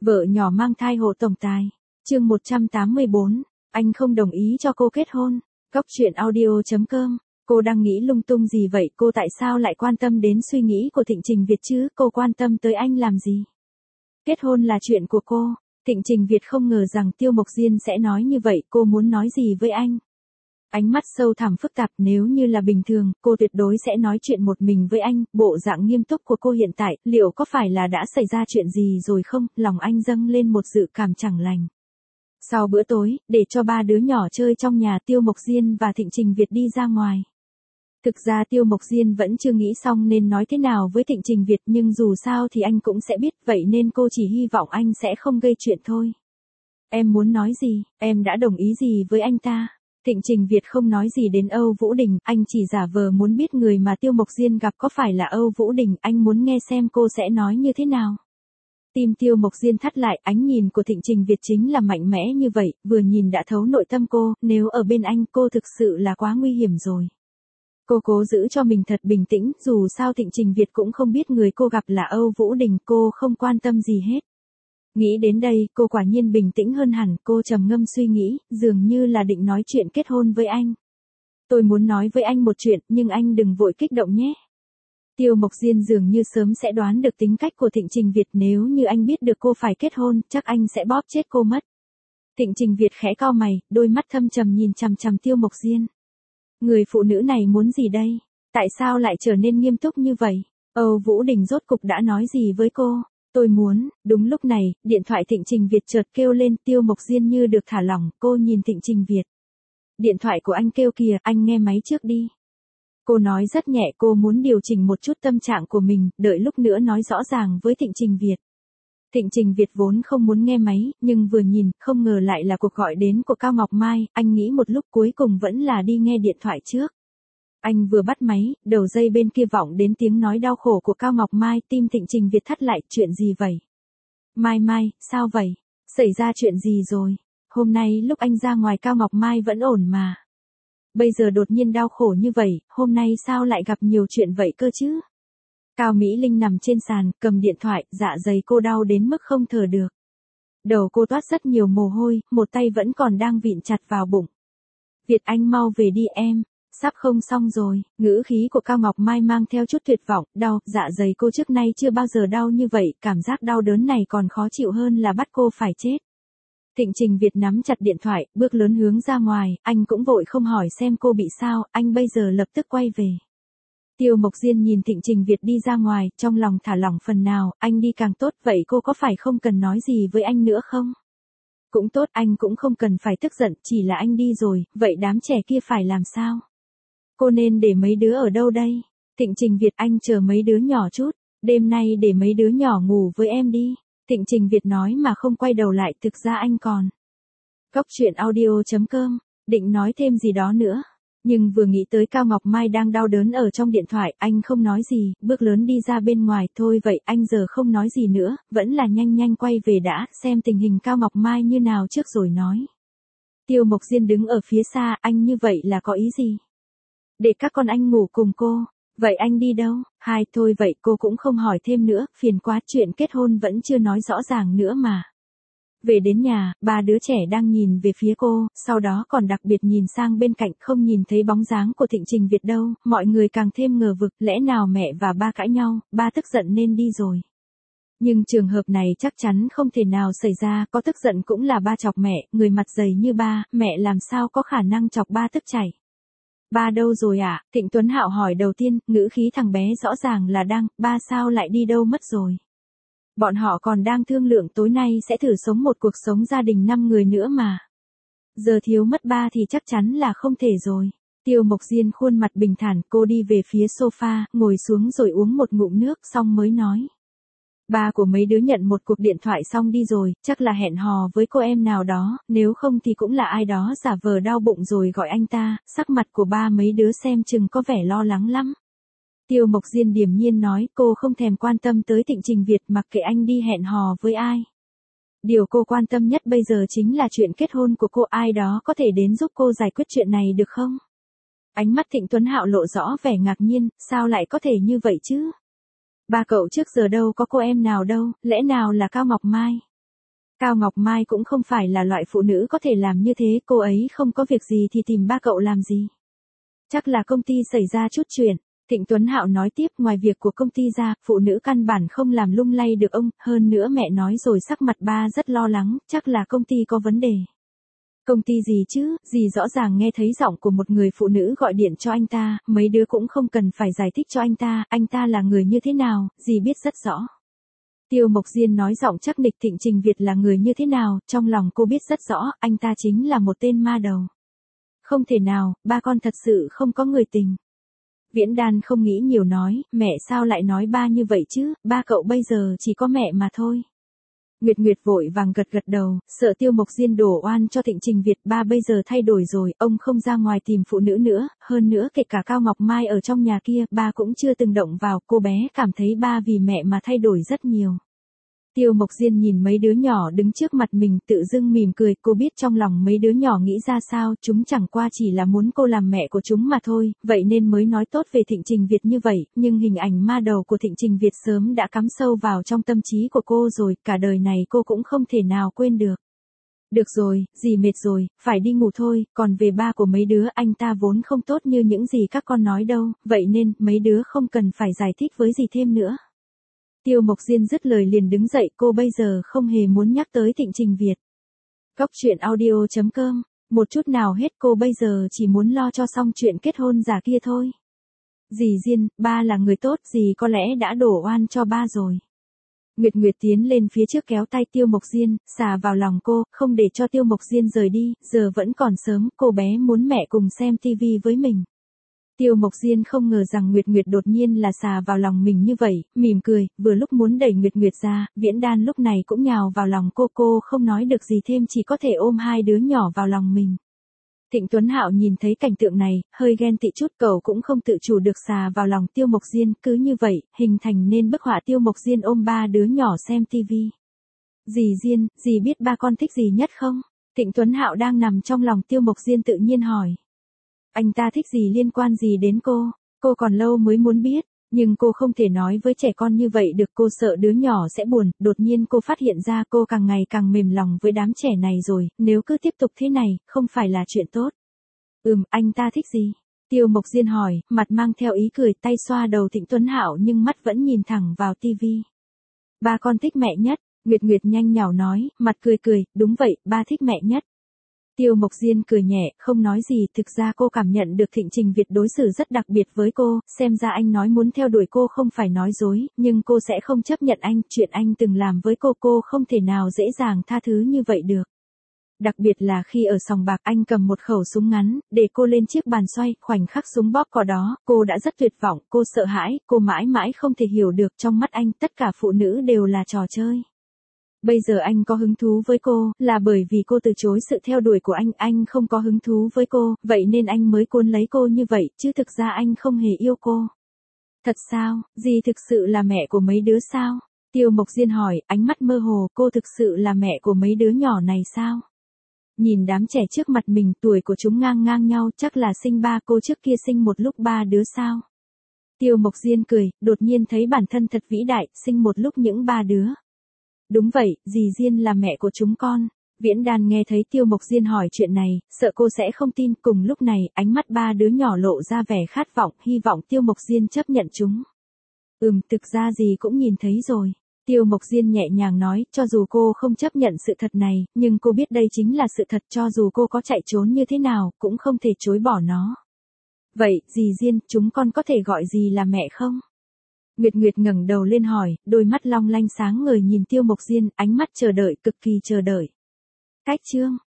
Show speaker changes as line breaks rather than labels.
Vợ nhỏ mang thai hộ tổng tài. Chương 184, anh không đồng ý cho cô kết hôn. Góc truyện audio.com. Cô đang nghĩ lung tung gì vậy? Cô tại sao lại quan tâm đến suy nghĩ của Thịnh Trình Việt chứ? Cô quan tâm tới anh làm gì? Kết hôn là chuyện của cô. Thịnh Trình Việt không ngờ rằng Tiêu Mộc Diên sẽ nói như vậy. Cô muốn nói gì với anh? Ánh mắt sâu thẳm phức tạp. Nếu như là bình thường, cô tuyệt đối sẽ nói chuyện một mình với anh. Bộ dạng nghiêm túc của cô hiện tại, liệu có phải là đã xảy ra chuyện gì rồi không? Lòng anh dâng lên một dự cảm chẳng lành. Sau bữa tối, để cho ba đứa nhỏ chơi trong nhà, Tiêu Mộc Diên và Thịnh Trình Việt đi ra ngoài. Thực ra Tiêu Mộc Diên vẫn chưa nghĩ xong nên nói thế nào với Thịnh Trình Việt, nhưng dù sao thì anh cũng sẽ biết, vậy nên cô chỉ hy vọng anh sẽ không gây chuyện thôi. Em muốn nói gì? Em đã đồng ý gì với anh ta? Thịnh Trình Việt không nói gì đến Âu Vũ Đình, anh chỉ giả vờ muốn biết người mà Tiêu Mộc Diên gặp có phải là Âu Vũ Đình, anh muốn nghe xem cô sẽ nói như thế nào. Tim Tiêu Mộc Diên thắt lại, ánh nhìn của Thịnh Trình Việt chính là mạnh mẽ như vậy, vừa nhìn đã thấu nội tâm cô, nếu ở bên anh cô thực sự là quá nguy hiểm rồi. Cô cố giữ cho mình thật bình tĩnh, dù sao Thịnh Trình Việt cũng không biết người cô gặp là Âu Vũ Đình, cô không quan tâm gì hết. Nghĩ đến đây, cô quả nhiên bình tĩnh hơn hẳn, cô trầm ngâm suy nghĩ, dường như là định nói chuyện kết hôn với anh. Tôi muốn nói với anh một chuyện, nhưng anh đừng vội kích động nhé. Tiêu Mộc Diên dường như sớm sẽ đoán được tính cách của Thịnh Trình Việt, nếu như anh biết được cô phải kết hôn, chắc anh sẽ bóp chết cô mất. Thịnh Trình Việt khẽ cau mày, đôi mắt thâm trầm nhìn chằm chằm Tiêu Mộc Diên. Người phụ nữ này muốn gì đây? Tại sao lại trở nên nghiêm túc như vậy? Âu Vũ Đình rốt cục đã nói gì với cô? Tôi muốn, đúng lúc này, điện thoại Thịnh Trình Việt chợt kêu lên, Tiêu Mộc Diên như được thả lỏng, cô nhìn Thịnh Trình Việt. Điện thoại của anh kêu kìa, anh nghe máy trước đi. Cô nói rất nhẹ, cô muốn điều chỉnh một chút tâm trạng của mình, đợi lúc nữa nói rõ ràng với Thịnh Trình Việt. Thịnh Trình Việt vốn không muốn nghe máy, nhưng vừa nhìn, không ngờ lại là cuộc gọi đến của Cao Ngọc Mai, anh nghĩ một lúc cuối cùng vẫn là đi nghe điện thoại trước. Anh vừa bắt máy, đầu dây bên kia vọng đến tiếng nói đau khổ của Cao Ngọc Mai, tim Thịnh Trình Việt thắt lại, chuyện gì vậy? Mai, sao vậy? Xảy ra chuyện gì rồi? Hôm nay lúc anh ra ngoài Cao Ngọc Mai vẫn ổn mà. Bây giờ đột nhiên đau khổ như vậy, hôm nay sao lại gặp nhiều chuyện vậy cơ chứ? Cao Mỹ Linh nằm trên sàn, cầm điện thoại, dạ dày cô đau đến mức không thở được. Đầu cô toát rất nhiều mồ hôi, một tay vẫn còn đang vịn chặt vào bụng. Việt anh mau về đi em, sắp không xong rồi, ngữ khí của Cao Ngọc Mai mang theo chút tuyệt vọng, đau, dạ dày cô trước nay chưa bao giờ đau như vậy, cảm giác đau đớn này còn khó chịu hơn là bắt cô phải chết. Thịnh Trình Việt nắm chặt điện thoại, bước lớn hướng ra ngoài, anh cũng vội không hỏi xem cô bị sao, anh bây giờ lập tức quay về. Tiêu Mộc Diên nhìn Thịnh Trình Việt đi ra ngoài, trong lòng thả lỏng phần nào, anh đi càng tốt, vậy cô có phải không cần nói gì với anh nữa không? Cũng tốt, anh cũng không cần phải tức giận, chỉ là anh đi rồi, vậy đám trẻ kia phải làm sao? Cô nên để mấy đứa ở đâu đây? Thịnh Trình Việt, anh chờ mấy đứa nhỏ chút, đêm nay để mấy đứa nhỏ ngủ với em đi. Thịnh Trình Việt nói mà không quay đầu lại, thực ra anh còn. Góc truyện audio.com, định nói thêm gì đó nữa. Nhưng vừa nghĩ tới Cao Ngọc Mai đang đau đớn ở trong điện thoại, anh không nói gì, bước lớn đi ra bên ngoài, thôi vậy, anh giờ không nói gì nữa, vẫn là nhanh quay về đã, xem tình hình Cao Ngọc Mai như nào trước rồi nói. Tiêu Mộc Diên đứng ở phía xa, anh như vậy là có ý gì? Để các con anh ngủ cùng cô, vậy anh đi đâu? Thôi vậy cô cũng không hỏi thêm nữa, phiền quá, chuyện kết hôn vẫn chưa nói rõ ràng nữa mà. Về đến nhà, ba đứa trẻ đang nhìn về phía cô, sau đó còn đặc biệt nhìn sang bên cạnh, không nhìn thấy bóng dáng của Thịnh Trình Việt đâu, mọi người càng thêm ngờ vực, lẽ nào mẹ và ba cãi nhau, ba tức giận nên đi rồi. Nhưng trường hợp này chắc chắn không thể nào xảy ra, có tức giận cũng là ba chọc mẹ, người mặt dày như ba, mẹ làm sao có khả năng chọc ba tức chảy. Ba đâu rồi ạ? Thịnh Tuấn Hạo hỏi đầu tiên, ngữ khí thằng bé rõ ràng là đang, ba sao lại đi đâu mất rồi? Bọn họ còn đang thương lượng tối nay sẽ thử sống một cuộc sống gia đình 5 người nữa mà. Giờ thiếu mất ba thì chắc chắn là không thể rồi. Tiêu Mộc Diên khuôn mặt bình thản, cô đi về phía sofa, ngồi xuống rồi uống một ngụm nước xong mới nói. Ba của mấy đứa nhận một cuộc điện thoại xong đi rồi, chắc là hẹn hò với cô em nào đó, nếu không thì cũng là ai đó giả vờ đau bụng rồi gọi anh ta, sắc mặt của ba mấy đứa xem chừng có vẻ lo lắng lắm. Tiêu Mộc Diên điềm nhiên nói, cô không thèm quan tâm tới Thịnh Trình Việt, mặc kệ anh đi hẹn hò với ai. Điều cô quan tâm nhất bây giờ chính là chuyện kết hôn của cô, ai đó có thể đến giúp cô giải quyết chuyện này được không? Ánh mắt Thịnh Tuấn Hạo lộ rõ vẻ ngạc nhiên, sao lại có thể như vậy chứ? Ba cậu trước giờ đâu có cô em nào đâu, lẽ nào là Cao Ngọc Mai? Cao Ngọc Mai cũng không phải là loại phụ nữ có thể làm như thế, cô ấy không có việc gì thì tìm ba cậu làm gì. Chắc là công ty xảy ra chút chuyện. Thịnh Tuấn Hạo nói tiếp, ngoài việc của công ty ra, phụ nữ căn bản không làm lung lay được ông, hơn nữa mẹ nói rồi sắc mặt ba rất lo lắng, chắc là công ty có vấn đề. Công ty gì chứ, dì rõ ràng nghe thấy giọng của một người phụ nữ gọi điện cho anh ta, mấy đứa cũng không cần phải giải thích cho anh ta là người như thế nào, dì biết rất rõ. Tiêu Mộc Diên nói giọng chắc nịch, Thịnh Trình Việt là người như thế nào, trong lòng cô biết rất rõ, anh ta chính là một tên ma đầu. Không thể nào, ba con thật sự không có người tình. Viễn Đan không nghĩ nhiều nói, mẹ sao lại nói ba như vậy chứ, ba cậu bây giờ chỉ có mẹ mà thôi. Nguyệt Nguyệt vội vàng gật đầu, sợ Tiêu Mộc Diên đổ oan cho Thịnh Trình Việt, ba bây giờ thay đổi rồi, ông không ra ngoài tìm phụ nữ nữa, hơn nữa kể cả Cao Ngọc Mai ở trong nhà kia, ba cũng chưa từng động vào, cô bé cảm thấy ba vì mẹ mà thay đổi rất nhiều. Tiêu Mộc Diên nhìn mấy đứa nhỏ đứng trước mặt mình tự dưng mỉm cười, cô biết trong lòng mấy đứa nhỏ nghĩ ra sao, chúng chẳng qua chỉ là muốn cô làm mẹ của chúng mà thôi, vậy nên mới nói tốt về Thịnh Trình Việt như vậy, nhưng hình ảnh ma đầu của Thịnh Trình Việt sớm đã cắm sâu vào trong tâm trí của cô rồi, cả đời này cô cũng không thể nào quên được. Được rồi, dì mệt rồi, phải đi ngủ thôi, còn về ba của mấy đứa anh ta vốn không tốt như những gì các con nói đâu, vậy nên mấy đứa không cần phải giải thích với dì thêm nữa. Tiêu Mộc Diên dứt lời liền đứng dậy, cô bây giờ không hề muốn nhắc tới Thịnh Trình Việt. Góc truyện audio.com, một chút nào hết, cô bây giờ chỉ muốn lo cho xong chuyện kết hôn giả kia thôi. Dì Diên, ba là người tốt, dì có lẽ đã đổ oan cho ba rồi. Nguyệt Nguyệt tiến lên phía trước kéo tay Tiêu Mộc Diên, xà vào lòng cô, không để cho Tiêu Mộc Diên rời đi, giờ vẫn còn sớm, cô bé muốn mẹ cùng xem TV với mình. Tiêu Mộc Diên không ngờ rằng Nguyệt Nguyệt đột nhiên là xà vào lòng mình như vậy, mỉm cười, vừa lúc muốn đẩy Nguyệt Nguyệt ra, Viễn Đan lúc này cũng nhào vào lòng cô không nói được gì thêm, chỉ có thể ôm hai đứa nhỏ vào lòng mình. Thịnh Tuấn Hạo nhìn thấy cảnh tượng này, hơi ghen tị chút, cậu cũng không tự chủ được xà vào lòng Tiêu Mộc Diên, cứ như vậy, hình thành nên bức họa Tiêu Mộc Diên ôm ba đứa nhỏ xem TV. Dì Diên, dì biết ba con thích gì nhất không? Thịnh Tuấn Hạo đang nằm trong lòng Tiêu Mộc Diên tự nhiên hỏi. Anh ta thích gì liên quan gì đến cô còn lâu mới muốn biết, nhưng cô không thể nói với trẻ con như vậy được, cô sợ đứa nhỏ sẽ buồn, đột nhiên cô phát hiện ra cô càng ngày càng mềm lòng với đám trẻ này rồi, nếu cứ tiếp tục thế này, không phải là chuyện tốt. Anh ta thích gì? Tiêu Mộc Diên hỏi, mặt mang theo ý cười, tay xoa đầu Thịnh Tuấn Hạo nhưng mắt vẫn nhìn thẳng vào tivi. Ba con thích mẹ nhất, Nguyệt Nguyệt nhanh nhảu nói, mặt cười, đúng vậy, ba thích mẹ nhất. Tiêu Mộc Diên cười nhẹ, không nói gì, thực ra cô cảm nhận được Thịnh Trình Việt đối xử rất đặc biệt với cô, xem ra anh nói muốn theo đuổi cô không phải nói dối, nhưng cô sẽ không chấp nhận anh, chuyện anh từng làm với cô không thể nào dễ dàng tha thứ như vậy được. Đặc biệt là khi ở sòng bạc anh cầm một khẩu súng ngắn, để cô lên chiếc bàn xoay, khoảnh khắc súng bóp cò đó, cô đã rất tuyệt vọng, cô sợ hãi, cô mãi mãi không thể hiểu được trong mắt anh tất cả phụ nữ đều là trò chơi. Bây giờ anh có hứng thú với cô, là bởi vì cô từ chối sự theo đuổi của anh không có hứng thú với cô, vậy nên anh mới cuốn lấy cô như vậy, chứ thực ra anh không hề yêu cô. Thật sao, dì thực sự là mẹ của mấy đứa sao? Tiêu Mộc Diên hỏi, ánh mắt mơ hồ, cô thực sự là mẹ của mấy đứa nhỏ này sao? Nhìn đám trẻ trước mặt mình, tuổi của chúng ngang nhau, chắc là sinh ba, cô trước kia sinh một lúc ba đứa sao? Tiêu Mộc Diên cười, đột nhiên thấy bản thân thật vĩ đại, sinh một lúc những ba đứa. Đúng vậy, dì Diên là mẹ của chúng con. Viễn Đan nghe thấy Tiêu Mộc Diên hỏi chuyện này, sợ cô sẽ không tin, cùng lúc này, ánh mắt ba đứa nhỏ lộ ra vẻ khát vọng, hy vọng Tiêu Mộc Diên chấp nhận chúng. Thực ra dì cũng nhìn thấy rồi. Tiêu Mộc Diên nhẹ nhàng nói, cho dù cô không chấp nhận sự thật này, nhưng cô biết đây chính là sự thật, cho dù cô có chạy trốn như thế nào, cũng không thể chối bỏ nó. Vậy, dì Diên, chúng con có thể gọi dì là mẹ không? Nguyệt Nguyệt ngẩng đầu lên hỏi, đôi mắt long lanh sáng ngời nhìn Tiêu Mộc Diên, ánh mắt chờ đợi, cực kỳ chờ đợi. Cách chương